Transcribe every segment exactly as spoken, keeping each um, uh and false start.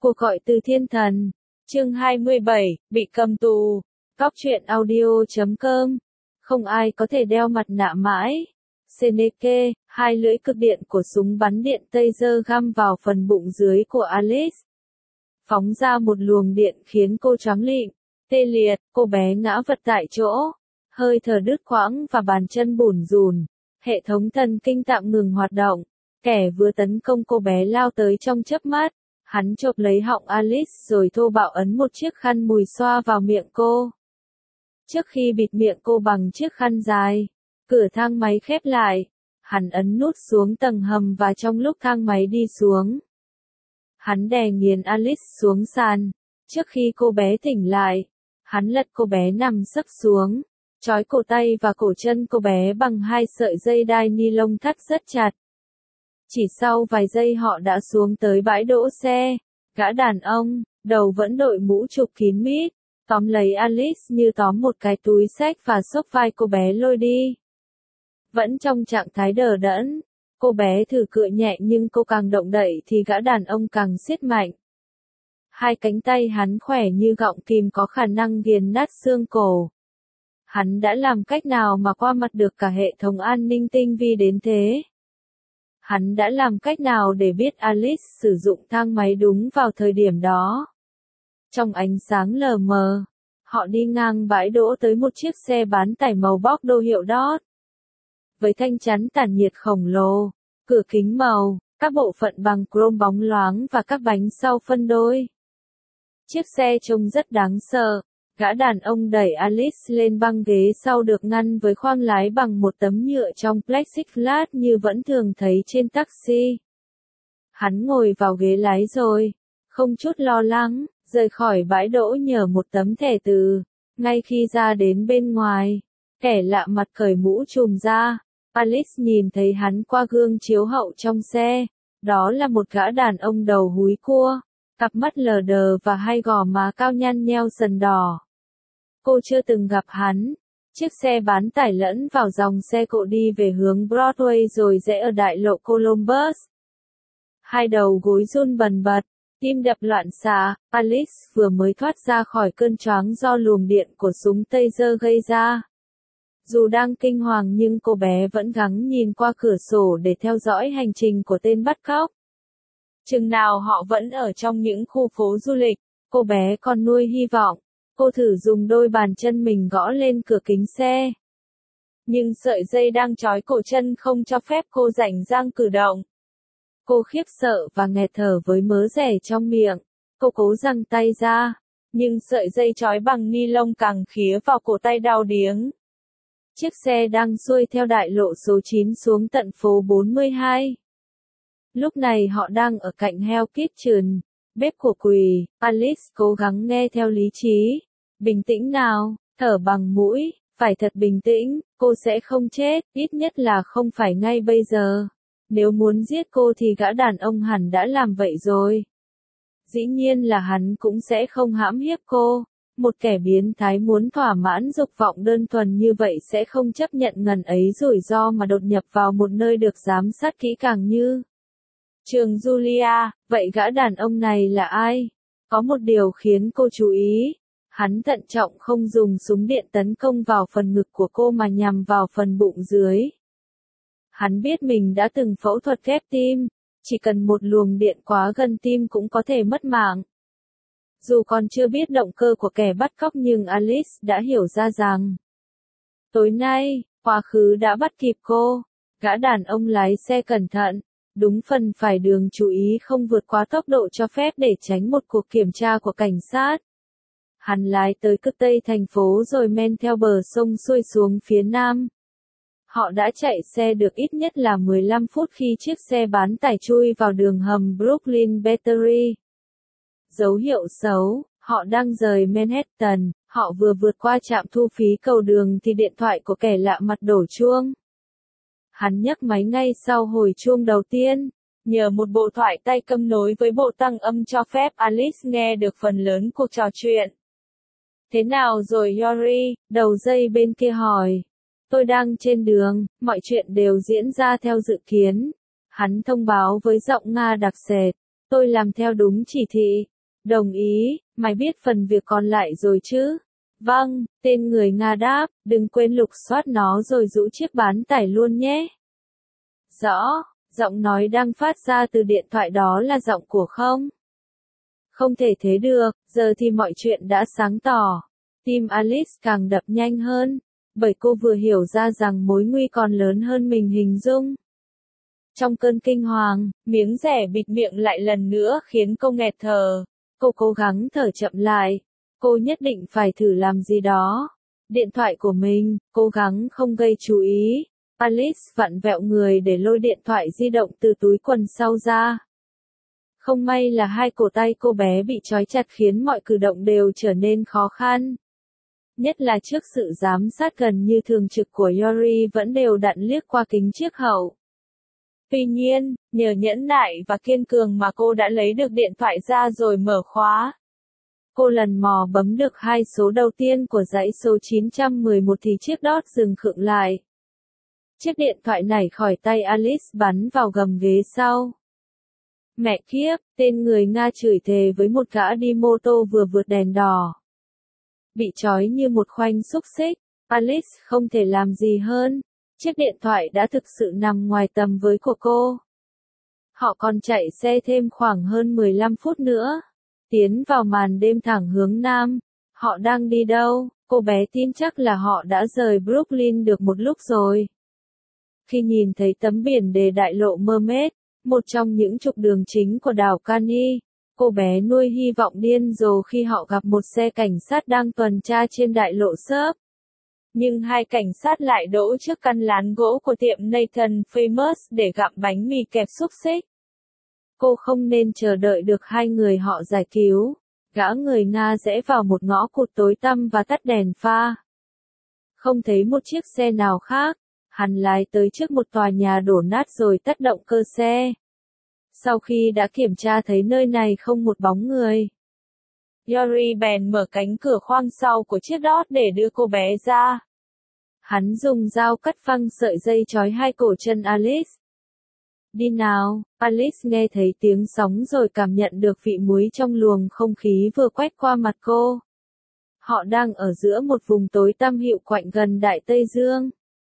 Cuộc gọi từ thiên thần. Chương hai mươi bảy, bị cầm tù. Góc truyện audio chấm com. Không ai có thể đeo mặt nạ mãi. Seneca, hai lưỡi cực điện của súng bắn điện taser găm vào phần bụng dưới của Alice. Phóng ra một luồng điện khiến cô choáng lịm, tê liệt, cô bé ngã vật tại chỗ. Hơi thở đứt quãng và bàn chân bủn rủn. Hệ thống thần kinh tạm ngừng hoạt động. Kẻ vừa tấn công cô bé lao tới trong chớp mắt. Hắn chộp lấy họng Alice rồi thô bạo ấn một chiếc khăn mùi xoa vào miệng cô. Trước khi bịt miệng cô bằng chiếc khăn dài, cửa thang máy khép lại. Hắn ấn nút xuống tầng hầm và trong lúc thang máy đi xuống, hắn đè nghiền Alice xuống sàn. Trước khi cô bé tỉnh lại, hắn lật cô bé nằm sấp xuống, trói cổ tay và cổ chân cô bé bằng hai sợi dây đai ni lông thắt rất chặt. Chỉ sau vài giây họ đã xuống tới bãi đỗ xe. Gã đàn ông, đầu vẫn đội mũ chụp kín mít, tóm lấy Alice như tóm một cái túi xách và xốc vai cô bé lôi đi. Vẫn trong trạng thái đờ đẫn, cô bé thử cựa nhẹ nhưng cô càng động đậy thì gã đàn ông càng siết mạnh. Hai cánh tay hắn khỏe như gọng kìm có khả năng nghiền nát xương cổ. Hắn đã làm cách nào mà qua mặt được cả hệ thống an ninh tinh vi đến thế? Hắn đã làm cách nào để biết Alice sử dụng thang máy đúng vào thời điểm đó? Trong ánh sáng lờ mờ, họ đi ngang bãi đỗ tới một chiếc xe bán tải màu bóc đô hiệu Dodge. Với thanh chắn tản nhiệt khổng lồ, cửa kính màu, các bộ phận bằng chrome bóng loáng và các bánh sau phân đôi. Chiếc xe trông rất đáng sợ. Gã đàn ông đẩy Alice lên băng ghế sau được ngăn với khoang lái bằng một tấm nhựa trong plexiglass như vẫn thường thấy trên taxi. Hắn ngồi vào ghế lái rồi, không chút lo lắng, rời khỏi bãi đỗ nhờ một tấm thẻ từ. Ngay khi ra đến bên ngoài, kẻ lạ mặt cởi mũ trùm ra. Alice nhìn thấy hắn qua gương chiếu hậu trong xe. Đó là một gã đàn ông đầu húi cua, cặp mắt lờ đờ và hai gò má cao nhăn nheo sần đỏ. Cô chưa từng gặp hắn. Chiếc xe bán tải lẫn vào dòng xe cộ đi về hướng Broadway rồi rẽ ở đại lộ Columbus. Hai đầu gối run bần bật, tim đập loạn xạ. Alice vừa mới thoát ra khỏi cơn choáng do luồng điện của súng taser gây ra. Dù đang kinh hoàng nhưng cô bé vẫn gắng nhìn qua cửa sổ để theo dõi hành trình của tên bắt cóc. Chừng nào họ vẫn ở trong những khu phố du lịch, cô bé còn nuôi hy vọng. Cô thử dùng đôi bàn chân mình gõ lên cửa kính xe. Nhưng sợi dây đang trói cổ chân không cho phép cô rảnh rang cử động. Cô khiếp sợ và nghẹt thở với mớ rẻ trong miệng. Cô cố giằng tay ra, nhưng sợi dây trói bằng ni lông càng khía vào cổ tay đau điếng. Chiếc xe đang xuôi theo đại lộ số chín xuống tận phố bốn mươi hai. Lúc này họ đang ở cạnh Hell's Kitchen, bếp của quỷ. Alice cố gắng nghe theo lý trí. Bình tĩnh nào, thở bằng mũi, phải thật bình tĩnh, cô sẽ không chết, ít nhất là không phải ngay bây giờ. Nếu muốn giết cô thì gã đàn ông hẳn đã làm vậy rồi. Dĩ nhiên là hắn cũng sẽ không hãm hiếp cô. Một kẻ biến thái muốn thỏa mãn dục vọng đơn thuần như vậy sẽ không chấp nhận ngần ấy rủi ro mà đột nhập vào một nơi được giám sát kỹ càng như trường Julia. Vậy gã đàn ông này là ai? Có một điều khiến cô chú ý. Hắn thận trọng không dùng súng điện tấn công vào phần ngực của cô mà nhằm vào phần bụng dưới. Hắn biết mình đã từng phẫu thuật ghép tim, chỉ cần một luồng điện quá gần tim cũng có thể mất mạng. Dù còn chưa biết động cơ của kẻ bắt cóc nhưng Alice đã hiểu ra rằng tối nay, quá khứ đã bắt kịp cô. Gã đàn ông lái xe cẩn thận, đúng phần phải đường, chú ý không vượt quá tốc độ cho phép để tránh một cuộc kiểm tra của cảnh sát. Hắn lái tới cực tây thành phố rồi men theo bờ sông xuôi xuống phía nam. Họ đã chạy xe được ít nhất là mười lăm phút khi chiếc xe bán tải chui vào đường hầm Brooklyn Battery. Dấu hiệu xấu, họ đang rời Manhattan, họ vừa vượt qua trạm thu phí cầu đường thì điện thoại của kẻ lạ mặt đổ chuông. Hắn nhấc máy ngay sau hồi chuông đầu tiên. Nhờ một bộ thoại tay cầm nối với bộ tăng âm cho phép Alice nghe được phần lớn cuộc trò chuyện. Thế nào rồi Yori? Đầu dây bên kia hỏi. Tôi đang trên đường, mọi chuyện đều diễn ra theo dự kiến. Hắn thông báo với giọng Nga đặc sệt. Tôi làm theo đúng chỉ thị. Đồng ý, mày biết phần việc còn lại rồi chứ? Vâng, tên người Nga đáp, đừng quên lục soát nó rồi rũ chiếc bán tải luôn nhé. Rõ, giọng nói đang phát ra từ điện thoại đó là giọng của không? Không thể thế được, giờ thì mọi chuyện đã sáng tỏ. Tim Alice càng đập nhanh hơn, bởi cô vừa hiểu ra rằng mối nguy còn lớn hơn mình hình dung. Trong cơn kinh hoàng, miếng rẻ bịt miệng lại lần nữa khiến cô nghẹt thở. Cô cố gắng thở chậm lại. Cô nhất định phải thử làm gì đó. Điện thoại của mình, cố gắng không gây chú ý. Alice vặn vẹo người để lôi điện thoại di động từ túi quần sau ra. Không may là hai cổ tay cô bé bị trói chặt khiến mọi cử động đều trở nên khó khăn. Nhất là trước sự giám sát gần như thường trực của Yori vẫn đều đặn liếc qua kính chiếc hậu. Tuy nhiên, nhờ nhẫn nại và kiên cường mà cô đã lấy được điện thoại ra rồi mở khóa. Cô lần mò bấm được hai số đầu tiên của dãy số chín trăm mười một thì chiếc đót dừng khựng lại. Chiếc điện thoại nảy khỏi tay Alice bắn vào gầm ghế sau. Mẹ kiếp, tên người Nga chửi thề với một gã đi mô tô vừa vượt đèn đỏ. Bị trói như một khoanh xúc xích, Alice không thể làm gì hơn. Chiếc điện thoại đã thực sự nằm ngoài tầm với của cô. Họ còn chạy xe thêm khoảng hơn mười lăm phút nữa. Tiến vào màn đêm thẳng hướng nam. Họ đang đi đâu? Cô bé tin chắc là họ đã rời Brooklyn được một lúc rồi. Khi nhìn thấy tấm biển đề đại lộ Mermaid, một trong những trục đường chính của đảo Cani, cô bé nuôi hy vọng điên rồ khi họ gặp một xe cảnh sát đang tuần tra trên đại lộ Sớp. Nhưng hai cảnh sát lại đỗ trước căn lán gỗ của tiệm Nathan Famous để gặm bánh mì kẹp xúc xích. Cô không nên chờ đợi được hai người họ giải cứu. Gã người Nga rẽ vào một ngõ cụt tối tăm và tắt đèn pha. Không thấy một chiếc xe nào khác, hắn lái tới trước một tòa nhà đổ nát rồi tắt động cơ xe. Sau khi đã kiểm tra thấy nơi này không một bóng người, Yori bèn mở cánh cửa khoang sau của chiếc đót để đưa cô bé ra. Hắn dùng dao cắt phăng sợi dây trói hai cổ chân Alice. Đi nào, Alice nghe thấy tiếng sóng rồi cảm nhận được vị muối trong luồng không khí vừa quét qua mặt cô. Họ đang ở giữa một vùng tối tăm hiệu quạnh gần Đại Tây Dương.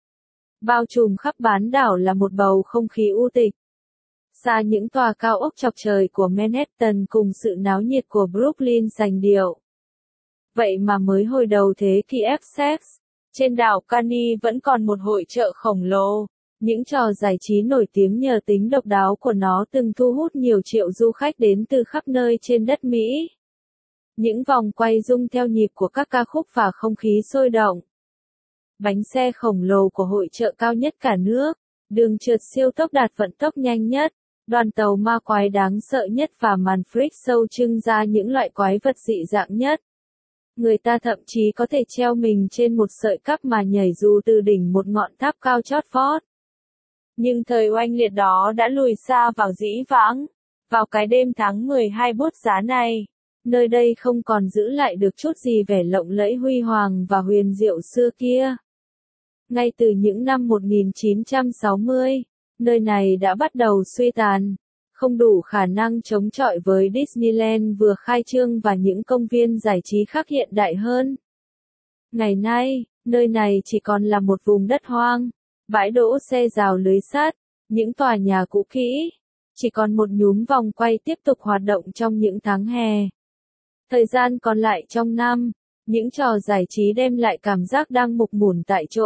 Bao trùm khắp bán đảo là một bầu không khí u tịch. Xa những tòa cao ốc chọc trời của Manhattan cùng sự náo nhiệt của Brooklyn sành điệu. Vậy mà mới hồi đầu thế kỷ Essex, trên đảo Cani vẫn còn một hội chợ khổng lồ. Những trò giải trí nổi tiếng nhờ tính độc đáo của nó từng thu hút nhiều triệu du khách đến từ khắp nơi trên đất Mỹ. Những vòng quay rung theo nhịp của các ca khúc và không khí sôi động. Bánh xe khổng lồ của hội chợ cao nhất cả nước, đường trượt siêu tốc đạt vận tốc nhanh nhất, đoàn tàu ma quái đáng sợ nhất và màn freak show trưng ra những loại quái vật dị dạng nhất. Người ta thậm chí có thể treo mình trên một sợi cáp mà nhảy dù từ đỉnh một ngọn tháp cao chót vót. Nhưng thời oanh liệt đó đã lùi xa vào dĩ vãng. Vào cái đêm tháng mười hai bút giá này, nơi đây không còn giữ lại được chút gì vẻ lộng lẫy huy hoàng và huyền diệu xưa kia. Ngay từ những năm một nghìn chín trăm sáu mươi, nơi này đã bắt đầu suy tàn, không đủ khả năng chống chọi với Disneyland vừa khai trương và những công viên giải trí khác hiện đại hơn. Ngày nay, nơi này chỉ còn là một vùng đất hoang, bãi đỗ xe rào lưới sắt, những tòa nhà cũ kỹ, chỉ còn một nhúm vòng quay tiếp tục hoạt động trong những tháng hè. Thời gian còn lại trong năm, những trò giải trí đem lại cảm giác đang mục mủn tại chỗ.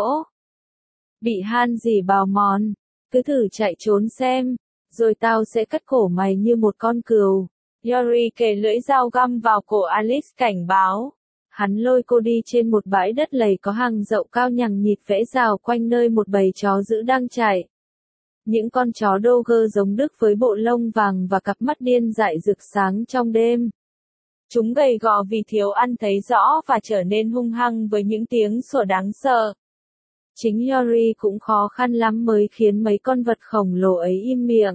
Bị han gì bào mòn, cứ thử chạy trốn xem, rồi tao sẽ cắt cổ mày như một con cừu. Yori kề lưỡi dao găm vào cổ Alice cảnh báo. Hắn lôi cô đi trên một bãi đất lầy có hàng dậu cao nhằng nhịt vẽ rào quanh nơi một bầy chó dữ đang chạy. Những con chó Doger giống Đức với bộ lông vàng và cặp mắt điên dại rực sáng trong đêm. Chúng gầy gò vì thiếu ăn thấy rõ và trở nên hung hăng với những tiếng sủa đáng sợ. Chính Yori cũng khó khăn lắm mới khiến mấy con vật khổng lồ ấy im miệng.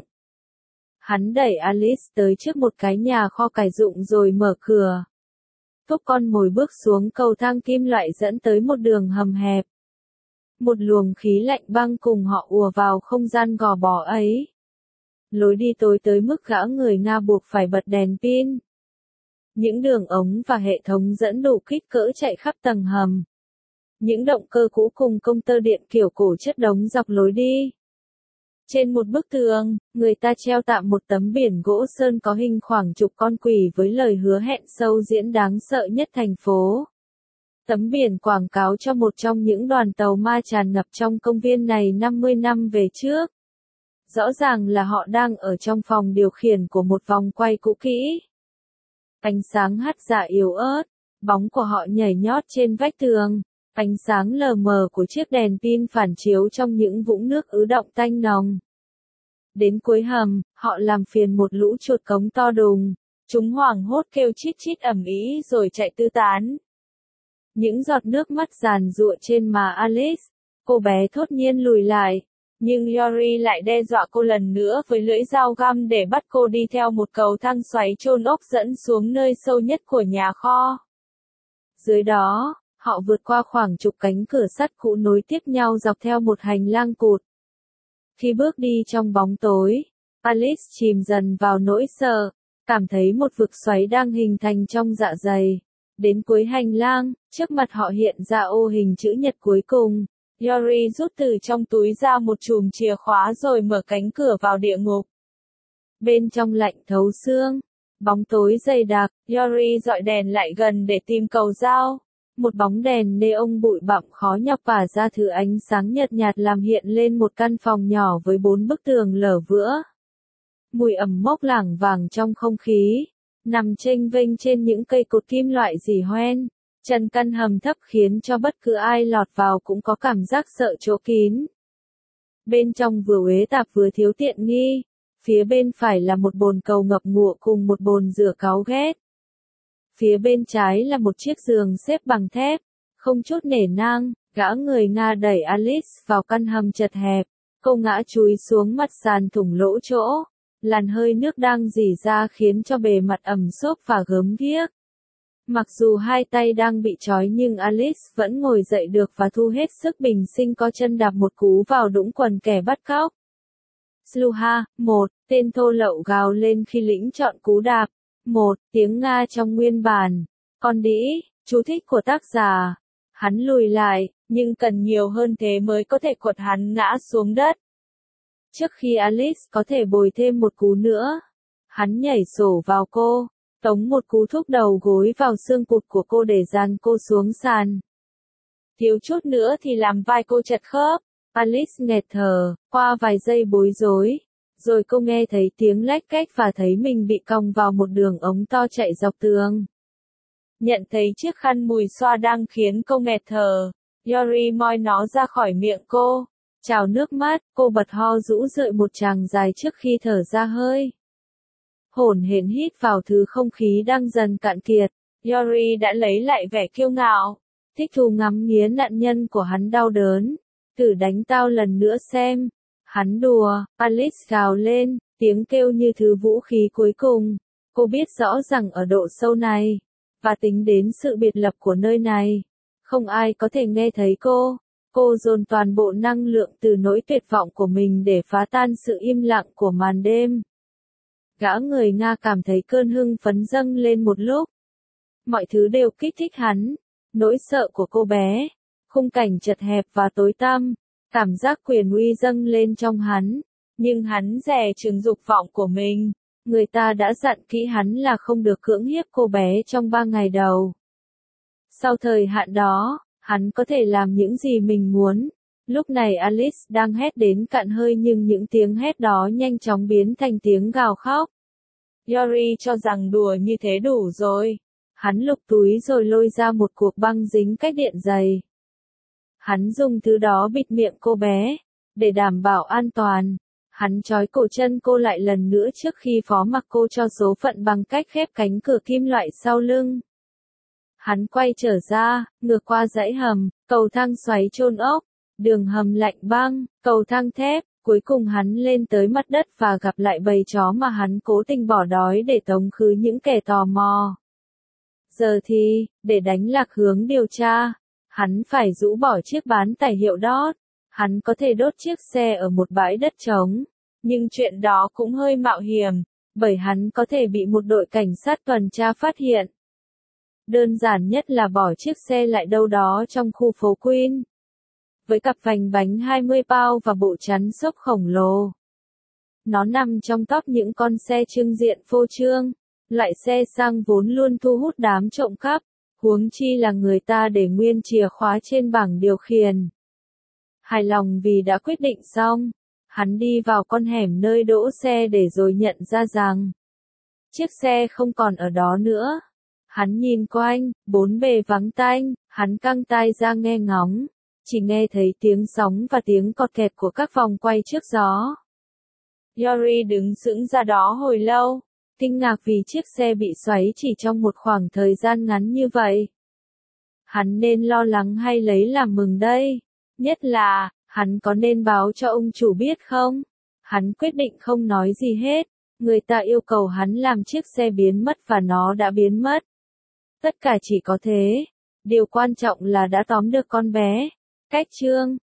Hắn đẩy Alice tới trước một cái nhà kho cải dụng rồi mở cửa. Thúc con mồi bước xuống cầu thang kim loại dẫn tới một đường hầm hẹp. Một luồng khí lạnh băng cùng họ ùa vào không gian gò bó ấy. Lối đi tối tới mức gã người Nga buộc phải bật đèn pin. Những đường ống và hệ thống dẫn đủ kích cỡ chạy khắp tầng hầm. Những động cơ cũ cùng công tơ điện kiểu cổ chất đống dọc lối đi. Trên một bức tường, người ta treo tạm một tấm biển gỗ sơn có hình khoảng chục con quỷ với lời hứa hẹn sâu diễn đáng sợ nhất thành phố. Tấm biển quảng cáo cho một trong những đoàn tàu ma tràn ngập trong công viên này năm mươi năm về trước. Rõ ràng là họ đang ở trong phòng điều khiển của một vòng quay cũ kỹ. Ánh sáng hắt dạ yếu ớt, bóng của họ nhảy nhót trên vách tường, ánh sáng lờ mờ của chiếc đèn pin phản chiếu trong những vũng nước ứ động tanh nồng. Đến cuối hầm, họ làm phiền một lũ chuột cống to đùng, chúng hoảng hốt kêu chít chít ầm ĩ rồi chạy tứ tán. Những giọt nước mắt giàn giụa trên má Alice, cô bé thốt nhiên lùi lại, nhưng Yori lại đe dọa cô lần nữa với lưỡi dao găm để bắt cô đi theo một cầu thang xoáy chôn ốc dẫn xuống nơi sâu nhất của nhà kho. Dưới đó, họ vượt qua khoảng chục cánh cửa sắt cũ nối tiếp nhau dọc theo một hành lang cụt. Khi bước đi trong bóng tối, Alice chìm dần vào nỗi sợ, cảm thấy một vực xoáy đang hình thành trong dạ dày. Đến cuối hành lang, trước mặt họ hiện ra ô hình chữ nhật cuối cùng. Yori rút từ trong túi ra một chùm chìa khóa rồi mở cánh cửa vào địa ngục. Bên trong lạnh thấu xương, bóng tối dày đặc, Yori dọi đèn lại gần để tìm cầu dao. Một bóng đèn neon bụi bặm khó nhọc phả ra thứ ánh sáng nhợt nhạt làm hiện lên một căn phòng nhỏ với bốn bức tường lở vữa. Mùi ẩm mốc lảng vảng trong không khí, nằm chênh vênh trên những cây cột kim loại rỉ hoen. Trần căn hầm thấp khiến cho bất cứ ai lọt vào cũng có cảm giác sợ chỗ kín. Bên trong vừa uế tạp vừa thiếu tiện nghi, phía bên phải là một bồn cầu ngập ngụa cùng một bồn rửa cáu ghét. Phía bên trái là một chiếc giường xếp bằng thép, không chút nể nang, gã người Nga đẩy Alice vào căn hầm chật hẹp, cô ngã chúi xuống mặt sàn thủng lỗ chỗ, làn hơi nước đang rỉ ra khiến cho bề mặt ẩm xốp và gớm ghiếc. Mặc dù hai tay đang bị trói nhưng Alice vẫn ngồi dậy được và thu hết sức bình sinh co chân đạp một cú vào đũng quần kẻ bắt cóc. Sluha, một, tên thô lậu gào lên khi lĩnh chọn cú đạp. Một, tiếng Nga trong nguyên bản. Con đĩ, chú thích của tác giả. Hắn lùi lại, nhưng cần nhiều hơn thế mới có thể quật hắn ngã xuống đất. Trước khi Alice có thể bồi thêm một cú nữa, hắn nhảy sổ vào cô, tống một cú thúc đầu gối vào xương cụt của cô để dàn cô xuống sàn. Thiếu chút nữa thì làm vai cô chật khớp. Alice nghẹt thở, qua vài giây bối rối. Rồi cô nghe thấy tiếng lách cách và thấy mình bị còng vào một đường ống to chạy dọc tường. Nhận thấy chiếc khăn mùi xoa đang khiến cô nghẹt thở, Yori moi nó ra khỏi miệng cô. Trào nước mắt, cô bật ho rũ rượi một tràng dài trước khi thở ra hơi. Hổn hển hít vào thứ không khí đang dần cạn kiệt, Yori đã lấy lại vẻ kiêu ngạo, thích thú ngắm nghía nạn nhân của hắn đau đớn. Thử đánh tao lần nữa xem. Hắn đùa, Alice gào lên, tiếng kêu như thứ vũ khí cuối cùng. Cô biết rõ rằng ở độ sâu này, và tính đến sự biệt lập của nơi này, không ai có thể nghe thấy cô. Cô dồn toàn bộ năng lượng từ nỗi tuyệt vọng của mình để phá tan sự im lặng của màn đêm. Gã người Nga cảm thấy cơn hưng phấn dâng lên một lúc. Mọi thứ đều kích thích hắn. Nỗi sợ của cô bé, khung cảnh chật hẹp và tối tăm, cảm giác quyền uy dâng lên trong hắn. Nhưng hắn dè chừng dục vọng của mình. Người ta đã dặn kỹ hắn là không được cưỡng hiếp cô bé trong ba ngày đầu. Sau thời hạn đó, hắn có thể làm những gì mình muốn. Lúc này Alice đang hét đến cạn hơi nhưng những tiếng hét đó nhanh chóng biến thành tiếng gào khóc. Yori cho rằng đùa như thế đủ rồi. Hắn lục túi rồi lôi ra một cuộc băng dính cách điện dày. Hắn dùng thứ đó bịt miệng cô bé, để đảm bảo an toàn. Hắn trói cổ chân cô lại lần nữa trước khi phó mặc cô cho số phận bằng cách khép cánh cửa kim loại sau lưng. Hắn quay trở ra, ngược qua dãy hầm, cầu thang xoáy chôn ốc, đường hầm lạnh băng, cầu thang thép, cuối cùng hắn lên tới mặt đất và gặp lại bầy chó mà hắn cố tình bỏ đói để tống khứ những kẻ tò mò. Giờ thì, để đánh lạc hướng điều tra, hắn phải rũ bỏ chiếc bán tải hiệu đót, hắn có thể đốt chiếc xe ở một bãi đất trống, Nhưng chuyện đó cũng hơi mạo hiểm, bởi hắn có thể bị một đội cảnh sát tuần tra phát hiện. Đơn giản nhất là bỏ chiếc xe lại đâu đó trong khu phố Queen. Với cặp vành bánh hai mươi pound và bộ chắn xốp khổng lồ. Nó nằm trong top những con xe trưng diện phô trương, loại xe sang vốn luôn thu hút đám trộm cắp, huống chi là người ta để nguyên chìa khóa trên bảng điều khiển. Hài lòng vì đã quyết định xong, hắn đi vào con hẻm nơi đỗ xe để rồi nhận ra rằng chiếc xe không còn ở đó nữa. Hắn nhìn quanh, bốn bề vắng tanh, hắn căng tai ra nghe ngóng, chỉ nghe thấy tiếng sóng và tiếng cọt kẹt của các vòng quay trước gió. Yori đứng sững ra đó hồi lâu, kinh ngạc vì chiếc xe bị xoáy chỉ trong một khoảng thời gian ngắn như vậy. Hắn nên lo lắng hay lấy làm mừng đây? Nhất là, hắn có nên báo cho ông chủ biết không? Hắn quyết định không nói gì hết. Người ta yêu cầu hắn làm chiếc xe biến mất và nó đã biến mất. Tất cả chỉ có thế. Điều quan trọng là đã tóm được con bé. Cách chương